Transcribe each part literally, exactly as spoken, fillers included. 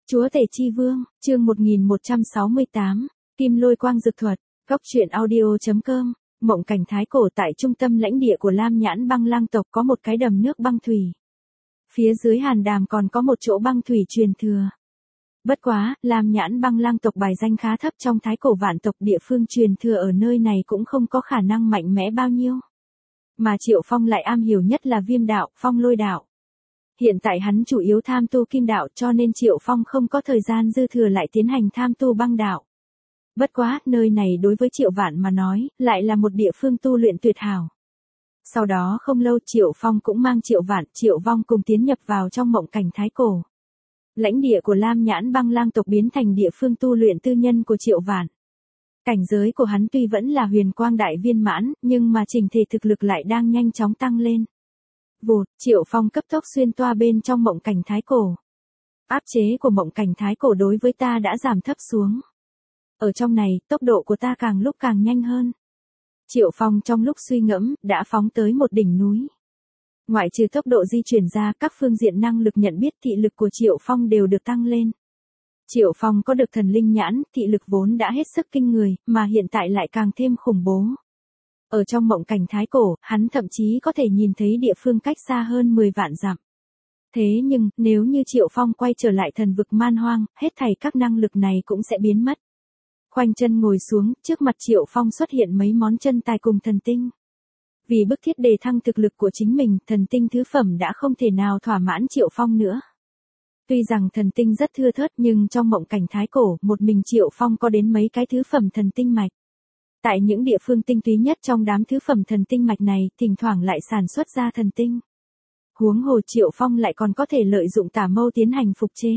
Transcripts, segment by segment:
Chúa Tể Chi Vương, chương một nghìn một trăm sáu mươi tám, Kim Lôi Quang Dực Thuật, Góc truyện audio.com, Mộng Cảnh Thái Cổ. Tại trung tâm lãnh địa của Lam Nhãn Băng Lang tộc có một cái đầm nước băng thủy. Phía dưới hàn đàm còn có một chỗ băng thủy truyền thừa. Bất quá, Lam Nhãn Băng Lang tộc bài danh khá thấp trong Thái Cổ vạn tộc, địa phương truyền thừa ở nơi này cũng không có khả năng mạnh mẽ bao nhiêu. Mà Triệu Phong lại am hiểu nhất là viêm đạo, phong lôi đạo. Hiện tại hắn chủ yếu tham tu kim đạo, cho nên Triệu Phong không có thời gian dư thừa lại tiến hành tham tu băng đạo. Bất quá, nơi này đối với Triệu Vạn mà nói, lại là một địa phương tu luyện tuyệt hảo. Sau đó không lâu Triệu Phong cũng mang Triệu Vạn, Triệu Vong cùng tiến nhập vào trong mộng cảnh Thái Cổ. Lãnh địa của Lam Nhãn Băng Lang tộc biến thành địa phương tu luyện tư nhân của Triệu Vạn. Cảnh giới của hắn tuy vẫn là huyền quang đại viên mãn, nhưng mà chỉnh thể thực lực lại đang nhanh chóng tăng lên. Vụt, Triệu Phong cấp tốc xuyên toa bên trong mộng cảnh Thái Cổ. Áp chế của mộng cảnh Thái Cổ đối với ta đã giảm thấp xuống. Ở trong này, tốc độ của ta càng lúc càng nhanh hơn. Triệu Phong trong lúc suy ngẫm, đã phóng tới một đỉnh núi. Ngoại trừ tốc độ di chuyển ra, các phương diện năng lực nhận biết thị lực của Triệu Phong đều được tăng lên. Triệu Phong có được thần linh nhãn, thị lực vốn đã hết sức kinh người, mà hiện tại lại càng thêm khủng bố. Ở trong mộng cảnh Thái Cổ, hắn thậm chí có thể nhìn thấy địa phương cách xa hơn mười vạn dặm. Thế nhưng, nếu như Triệu Phong quay trở lại thần vực man hoang, hết thảy các năng lực này cũng sẽ biến mất. Khoanh chân ngồi xuống, trước mặt Triệu Phong xuất hiện mấy món chân tài cùng thần tinh. Vì bức thiết đề thăng thực lực của chính mình, thần tinh thứ phẩm đã không thể nào thỏa mãn Triệu Phong nữa. Tuy rằng thần tinh rất thưa thớt nhưng trong mộng cảnh Thái Cổ, một mình Triệu Phong có đến mấy cái thứ phẩm thần tinh mạch. Tại những địa phương tinh túy nhất trong đám thứ phẩm thần tinh mạch này, thỉnh thoảng lại sản xuất ra thần tinh. Huống hồ Triệu Phong lại còn có thể lợi dụng tả mâu tiến hành phục chế.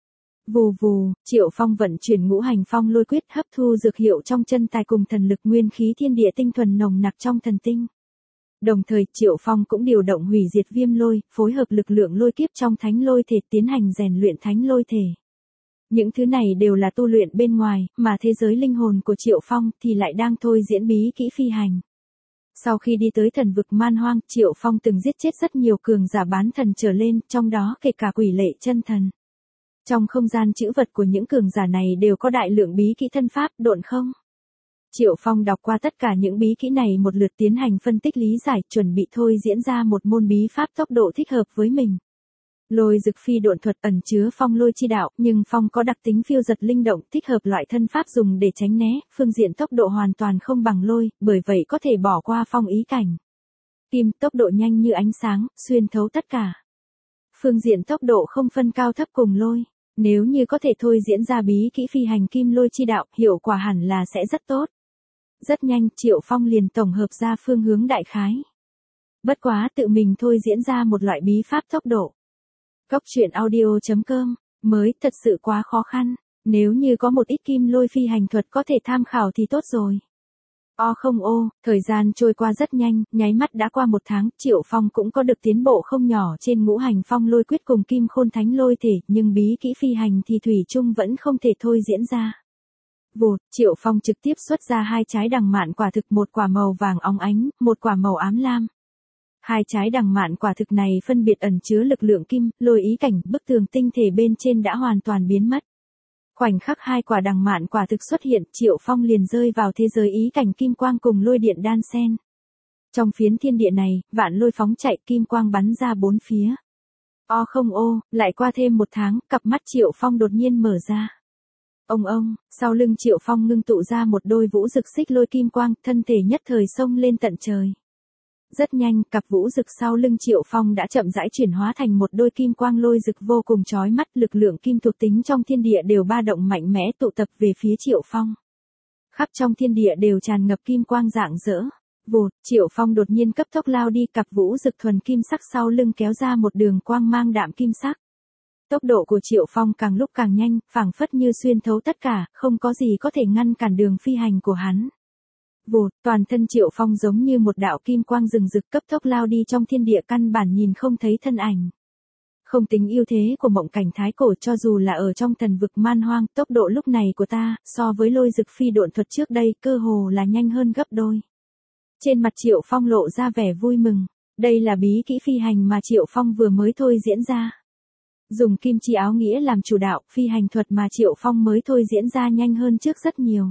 Vù vù, Triệu Phong vận chuyển ngũ hành phong lôi quyết, hấp thu dược hiệu trong chân tài cùng thần lực nguyên khí thiên địa tinh thuần nồng nặc trong thần tinh. Đồng thời, Triệu Phong cũng điều động hủy diệt viêm lôi, phối hợp lực lượng lôi kiếp trong thánh lôi thể tiến hành rèn luyện thánh lôi thể. Những thứ này đều là tu luyện bên ngoài, mà thế giới linh hồn của Triệu Phong thì lại đang thôi diễn bí kỹ phi hành. Sau khi đi tới thần vực man hoang, Triệu Phong từng giết chết rất nhiều cường giả bán thần trở lên, trong đó kể cả quỷ lệ chân thần. Trong không gian trữ vật của những cường giả này đều có đại lượng bí kỹ thân pháp, độn không. Triệu Phong đọc qua tất cả những bí kỹ này một lượt tiến hành phân tích lý giải, chuẩn bị thôi diễn ra một môn bí pháp tốc độ thích hợp với mình. Lôi dực phi độn thuật ẩn chứa phong lôi chi đạo, nhưng phong có đặc tính phiêu giật linh động, thích hợp loại thân pháp dùng để tránh né, phương diện tốc độ hoàn toàn không bằng lôi, bởi vậy có thể bỏ qua phong ý cảnh. Kim, tốc độ nhanh như ánh sáng, xuyên thấu tất cả. Phương diện tốc độ không phân cao thấp cùng lôi, nếu như có thể thôi diễn ra bí kỹ phi hành kim lôi chi đạo, hiệu quả hẳn là sẽ rất tốt. Rất nhanh, Triệu Phong liền tổng hợp ra phương hướng đại khái. Bất quá tự mình thôi diễn ra một loại bí pháp tốc độ. Góc truyện audio.com, mới thật sự quá khó khăn, nếu như có một ít kim lôi phi hành thuật có thể tham khảo thì tốt rồi. O không ô, thời gian trôi qua rất nhanh, nháy mắt đã qua một tháng, Triệu Phong cũng có được tiến bộ không nhỏ trên ngũ hành phong lôi quyết cùng kim khôn thánh lôi thể, nhưng bí kỹ phi hành thì thủy chung vẫn không thể thôi diễn ra. Vụt, Triệu Phong trực tiếp xuất ra hai trái đằng mạn quả thực, một quả màu vàng óng ánh, một quả màu ám lam. Hai trái đằng mạn quả thực này phân biệt ẩn chứa lực lượng kim, lôi ý cảnh, bức tường tinh thể bên trên đã hoàn toàn biến mất. Khoảnh khắc hai quả đằng mạn quả thực xuất hiện, Triệu Phong liền rơi vào thế giới ý cảnh kim quang cùng lôi điện đan xen. Trong phiến thiên địa này, vạn lôi phóng chạy, kim quang bắn ra bốn phía. O không ô, lại qua thêm một tháng, cặp mắt Triệu Phong đột nhiên mở ra. Ông ông, sau lưng Triệu Phong ngưng tụ ra một đôi vũ rực xích lôi kim quang, thân thể nhất thời xông lên tận trời. Rất nhanh, cặp vũ rực sau lưng Triệu Phong đã chậm rãi chuyển hóa thành một đôi kim quang lôi rực vô cùng chói mắt, lực lượng kim thuộc tính trong thiên địa đều ba động mạnh mẽ tụ tập về phía Triệu Phong. Khắp trong thiên địa đều tràn ngập kim quang rạng rỡ. Vụt, Triệu Phong đột nhiên cấp tốc lao đi, cặp vũ rực thuần kim sắc sau lưng kéo ra một đường quang mang đạm kim sắc. Tốc độ của Triệu Phong càng lúc càng nhanh, phảng phất như xuyên thấu tất cả, không có gì có thể ngăn cản đường phi hành của hắn. Vụt, toàn thân Triệu Phong giống như một đạo kim quang rừng rực cấp tốc lao đi trong thiên địa, căn bản nhìn không thấy thân ảnh. Không tính ưu thế của mộng cảnh Thái Cổ, cho dù là ở trong thần vực man hoang, tốc độ lúc này của ta, so với lôi dực phi độn thuật trước đây, cơ hồ là nhanh hơn gấp đôi. Trên mặt Triệu Phong lộ ra vẻ vui mừng, đây là bí kỹ phi hành mà Triệu Phong vừa mới thôi diễn ra. Dùng kim chi áo nghĩa làm chủ đạo, phi hành thuật mà Triệu Phong mới thôi diễn ra nhanh hơn trước rất nhiều.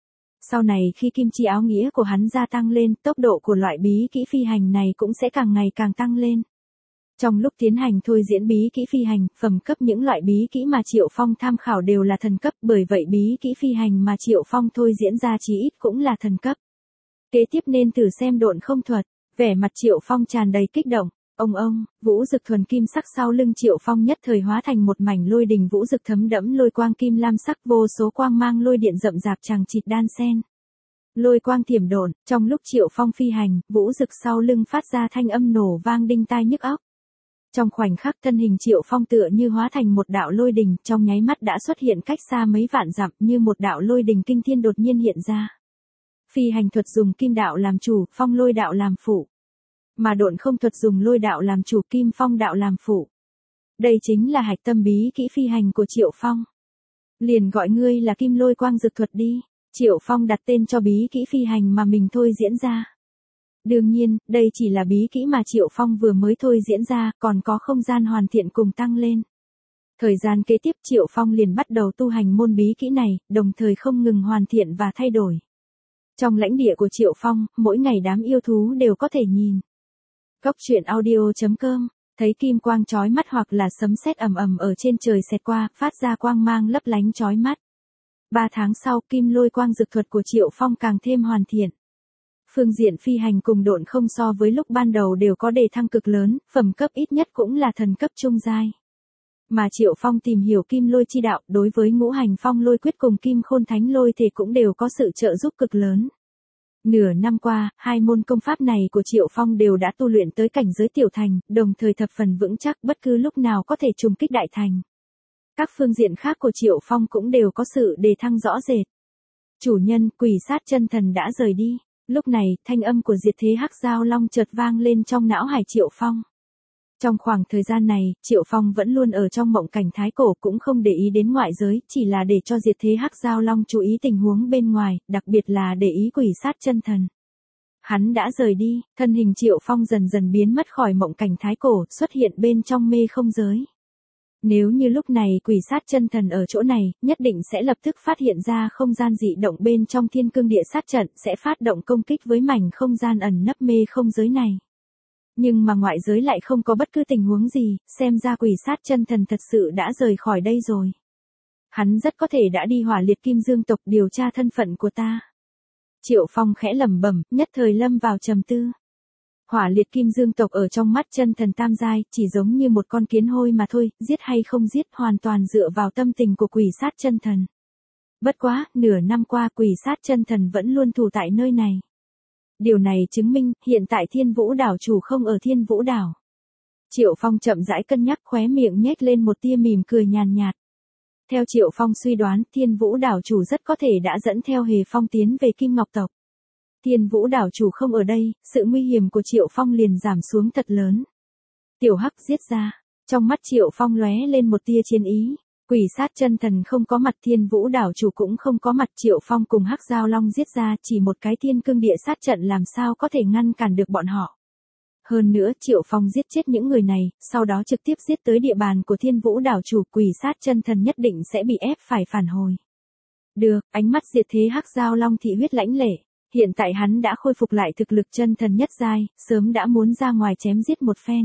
Sau này khi kim chi áo nghĩa của hắn gia tăng lên, tốc độ của loại bí kỹ phi hành này cũng sẽ càng ngày càng tăng lên. Trong lúc tiến hành thôi diễn bí kỹ phi hành, phẩm cấp những loại bí kỹ mà Triệu Phong tham khảo đều là thần cấp, bởi vậy bí kỹ phi hành mà Triệu Phong thôi diễn ra chí ít cũng là thần cấp. Kế tiếp nên thử xem độn không thuật, vẻ mặt Triệu Phong tràn đầy kích động. Ông ông, vũ dực thuần kim sắc sau lưng Triệu Phong nhất thời hóa thành một mảnh lôi đình vũ dực thấm đẫm lôi quang kim lam sắc, vô số quang mang lôi điện rậm rạp chằng chịt đan xen. Lôi quang thiểm độn, trong lúc Triệu Phong phi hành, vũ dực sau lưng phát ra thanh âm nổ vang đinh tai nhức óc. Trong khoảnh khắc thân hình Triệu Phong tựa như hóa thành một đạo lôi đình, trong nháy mắt đã xuất hiện cách xa mấy vạn dặm, như một đạo lôi đình kinh thiên đột nhiên hiện ra. Phi hành thuật dùng kim đạo làm chủ, phong lôi đạo làm phụ. Mà độn không thuật dùng lôi đạo làm chủ, kim phong đạo làm phụ. Đây chính là hạch tâm bí kỹ phi hành của Triệu Phong. Liền gọi ngươi là kim lôi quang dực thuật đi. Triệu Phong đặt tên cho bí kỹ phi hành mà mình thôi diễn ra. Đương nhiên, đây chỉ là bí kỹ mà Triệu Phong vừa mới thôi diễn ra, còn có không gian hoàn thiện cùng tăng lên. Thời gian kế tiếp Triệu Phong liền bắt đầu tu hành môn bí kỹ này, đồng thời không ngừng hoàn thiện và thay đổi. Trong lãnh địa của Triệu Phong, mỗi ngày đám yêu thú đều có thể nhìn. Góc truyện audio chấm com, thấy kim quang chói mắt hoặc là sấm sét ầm ầm ở trên trời xẹt qua, phát ra quang mang lấp lánh chói mắt. Ba tháng sau, kim lôi quang dực thuật của Triệu Phong càng thêm hoàn thiện. Phương diện phi hành cùng độn không so với lúc ban đầu đều có đề thăng cực lớn, phẩm cấp ít nhất cũng là thần cấp trung giai. Mà Triệu Phong tìm hiểu kim lôi chi đạo, đối với ngũ hành phong lôi quyết cùng kim khôn thánh lôi thể cũng đều có sự trợ giúp cực lớn. Nửa năm qua, hai môn công pháp này của Triệu Phong đều đã tu luyện tới cảnh giới tiểu thành, đồng thời thập phần vững chắc, bất cứ lúc nào có thể trùng kích đại thành. Các phương diện khác của Triệu Phong cũng đều có sự đề thăng rõ rệt. Chủ nhân, quỷ sát chân thần đã rời đi. Lúc này, thanh âm của diệt thế hắc giao long chợt vang lên trong não hải Triệu Phong. Trong khoảng thời gian này, Triệu Phong vẫn luôn ở trong mộng cảnh thái cổ, cũng không để ý đến ngoại giới, chỉ là để cho diệt thế hắc giao long chú ý tình huống bên ngoài, đặc biệt là để ý quỷ sát chân thần. Hắn đã rời đi, thân hình Triệu Phong dần dần biến mất khỏi mộng cảnh thái cổ, xuất hiện bên trong mê không giới. Nếu như lúc này quỷ sát chân thần ở chỗ này, nhất định sẽ lập tức phát hiện ra không gian dị động bên trong thiên cương địa sát trận, sẽ phát động công kích với mảnh không gian ẩn nấp mê không giới này. Nhưng mà ngoại giới lại không có bất cứ tình huống gì, xem ra quỷ sát chân thần thật sự đã rời khỏi đây rồi. Hắn rất có thể đã đi Hỏa Liệt Kim Dương tộc điều tra thân phận của ta. Triệu Phong khẽ lẩm bẩm, nhất thời lâm vào trầm tư. Hỏa Liệt Kim Dương tộc ở trong mắt chân thần tam giai, chỉ giống như một con kiến hôi mà thôi, giết hay không giết hoàn toàn dựa vào tâm tình của quỷ sát chân thần. Bất quá, nửa năm qua quỷ sát chân thần vẫn luôn thủ tại nơi này. Điều này chứng minh, hiện tại Thiên Vũ đảo chủ không ở Thiên Vũ đảo. Triệu Phong chậm rãi cân nhắc, khóe miệng nhếch lên một tia mỉm cười nhàn nhạt. Theo Triệu Phong suy đoán, Thiên Vũ đảo chủ rất có thể đã dẫn theo Hề Phong tiến về Kim Ngọc tộc. Thiên Vũ đảo chủ không ở đây, sự nguy hiểm của Triệu Phong liền giảm xuống thật lớn. Tiểu Hắc giết ra, trong mắt Triệu Phong lóe lên một tia chiến ý. Quỷ sát chân thần không có mặt, Thiên Vũ đảo chủ cũng không có mặt, Triệu Phong cùng Hắc Giao Long giết ra, chỉ một cái thiên cương địa sát trận làm sao có thể ngăn cản được bọn họ. Hơn nữa, Triệu Phong giết chết những người này, sau đó trực tiếp giết tới địa bàn của Thiên Vũ đảo chủ, quỷ sát chân thần nhất định sẽ bị ép phải phản hồi. Được, ánh mắt diệt thế Hắc Giao Long thị huyết lãnh lệ. Hiện tại hắn đã khôi phục lại thực lực chân thần nhất giai, sớm đã muốn ra ngoài chém giết một phen.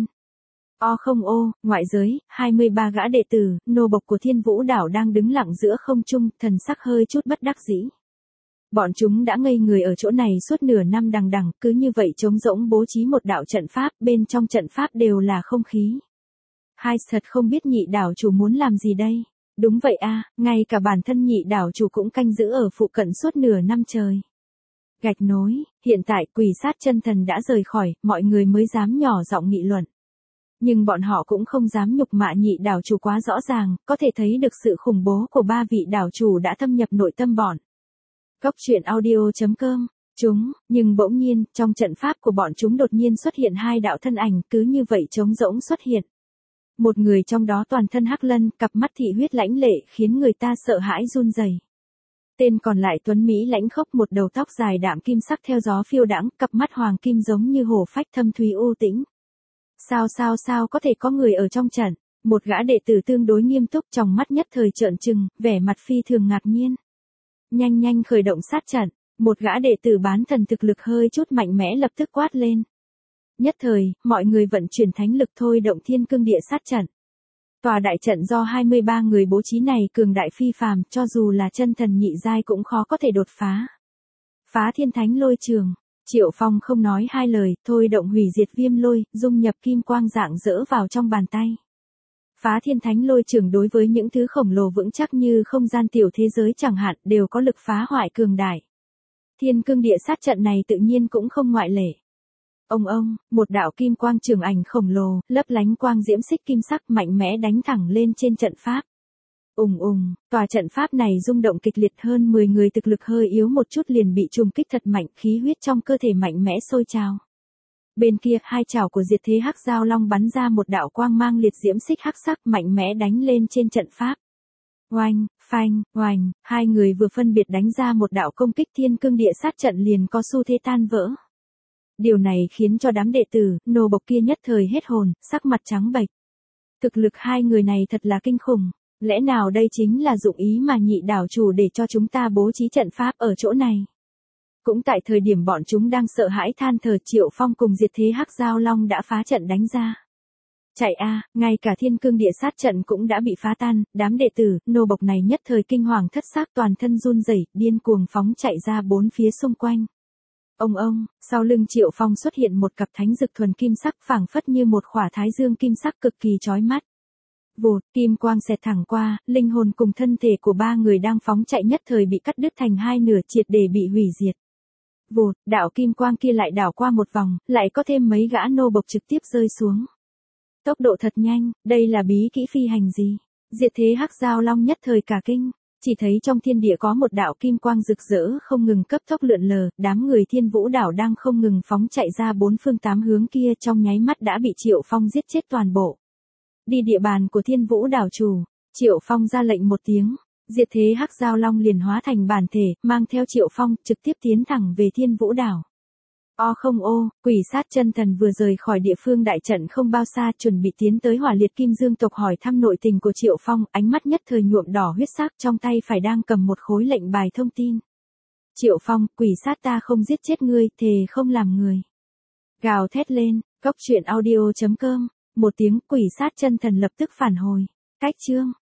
O không ô, ngoại giới, hai mươi ba gã đệ tử, nô bộc của Thiên Vũ đảo đang đứng lặng giữa không trung, thần sắc hơi chút bất đắc dĩ. Bọn chúng đã ngây người ở chỗ này suốt nửa năm đằng đằng, cứ như vậy trống rỗng bố trí một đạo trận pháp, bên trong trận pháp đều là không khí. Hai thật không biết nhị đảo chủ muốn làm gì đây. Đúng vậy a, ngay cả bản thân nhị đảo chủ cũng canh giữ ở phụ cận suốt nửa năm trời. Gạch nối, hiện tại quỷ sát chân thần đã rời khỏi, mọi người mới dám nhỏ giọng nghị luận. Nhưng bọn họ cũng không dám nhục mạ nhị đảo chủ quá rõ ràng, có thể thấy được sự khủng bố của ba vị đảo chủ đã thâm nhập nội tâm bọn. Góc truyện audio chấm com, chúng, nhưng bỗng nhiên, trong trận pháp của bọn chúng đột nhiên xuất hiện hai đạo thân ảnh, cứ như vậy trống rỗng xuất hiện. Một người trong đó toàn thân hắc lân, cặp mắt thị huyết lãnh lệ, khiến người ta sợ hãi run rẩy. Tên còn lại tuấn Mỹ lãnh khốc, một đầu tóc dài đạm kim sắc theo gió phiêu đãng, cặp mắt hoàng kim giống như hổ phách thâm thúy u tĩnh. Sao sao sao có thể có người ở trong trận? Một gã đệ tử tương đối nghiêm túc, trong mắt nhất thời trợn trừng, vẻ mặt phi thường ngạc nhiên. Nhanh nhanh khởi động sát trận, một gã đệ tử bán thần thực lực hơi chút mạnh mẽ lập tức quát lên. Nhất thời, mọi người vận chuyển thánh lực thôi động thiên cương địa sát trận. Tòa đại trận do hai mươi ba người bố trí này cường đại phi phàm, cho dù là chân thần nhị giai cũng khó có thể đột phá. Phá thiên thánh lôi trường, Triệu Phong không nói hai lời, thôi động hủy diệt viêm lôi, dung nhập kim quang rạng rỡ vào trong bàn tay. Phá thiên thánh lôi trường đối với những thứ khổng lồ vững chắc như không gian tiểu thế giới chẳng hạn đều có lực phá hoại cường đại. Thiên cương địa sát trận này tự nhiên cũng không ngoại lệ. Ông ông, một đạo kim quang trường ảnh khổng lồ, lấp lánh quang diễm xích kim sắc mạnh mẽ đánh thẳng lên trên trận pháp. Ùng ùng, tòa trận pháp này rung động kịch liệt, hơn mười người thực lực hơi yếu một chút liền bị trùng kích thật mạnh, khí huyết trong cơ thể mạnh mẽ sôi trào. Bên kia, hai chảo của diệt thế hắc giao long bắn ra một đạo quang mang liệt diễm xích hắc sắc mạnh mẽ đánh lên trên trận pháp. Oanh, phanh, oanh, hai người vừa phân biệt đánh ra một đạo công kích, thiên cương địa sát trận liền có xu thế tan vỡ. Điều này khiến cho đám đệ tử, nô bộc kia nhất thời hết hồn, sắc mặt trắng bệch. Thực lực hai người này thật là kinh khủng, lẽ nào đây chính là dụng ý mà nhị đảo chủ để cho chúng ta bố trí trận pháp ở chỗ này. Cũng tại thời điểm bọn chúng đang sợ hãi than thở, Triệu Phong cùng diệt thế hắc giao long đã phá trận đánh ra. Chạy a, ngay cả thiên cương địa sát trận cũng đã bị phá tan, đám đệ tử, nô bộc này nhất thời kinh hoàng thất xác, toàn thân run rẩy, điên cuồng phóng chạy ra bốn phía xung quanh. Ông ông, sau lưng Triệu Phong xuất hiện một cặp thánh dực thuần kim sắc, phảng phất như một khỏa thái dương kim sắc cực kỳ chói mắt. Vụt, kim quang xẹt thẳng qua, linh hồn cùng thân thể của ba người đang phóng chạy nhất thời bị cắt đứt thành hai nửa, triệt để bị hủy diệt. Vụt, đạo kim quang kia lại đảo qua một vòng, lại có thêm mấy gã nô bộc trực tiếp rơi xuống. Tốc độ thật nhanh, đây là bí kỹ phi hành gì? Diệt thế hắc giao long nhất thời cả kinh, chỉ thấy trong thiên địa có một đạo kim quang rực rỡ không ngừng cấp tốc lượn lờ, đám người Thiên Vũ đảo đang không ngừng phóng chạy ra bốn phương tám hướng kia trong nháy mắt đã bị Triệu Phong giết chết toàn bộ. Đi địa bàn của Thiên Vũ đảo chủ, Triệu Phong ra lệnh một tiếng, diệt thế hắc giao long liền hóa thành bản thể, mang theo Triệu Phong trực tiếp tiến thẳng về Thiên Vũ đảo. O không ô, quỷ sát chân thần vừa rời khỏi địa phương đại trận không bao xa, chuẩn bị tiến tới Hỏa Liệt Kim Dương tộc hỏi thăm nội tình của Triệu Phong, ánh mắt nhất thời nhuộm đỏ huyết sắc, trong tay phải đang cầm một khối lệnh bài thông tin. Triệu Phong, quỷ sát ta không giết chết ngươi, thề không làm người. Gào thét lên, cốc truyện audio chấm com, một tiếng, quỷ sát chân thần lập tức phản hồi. Cách chương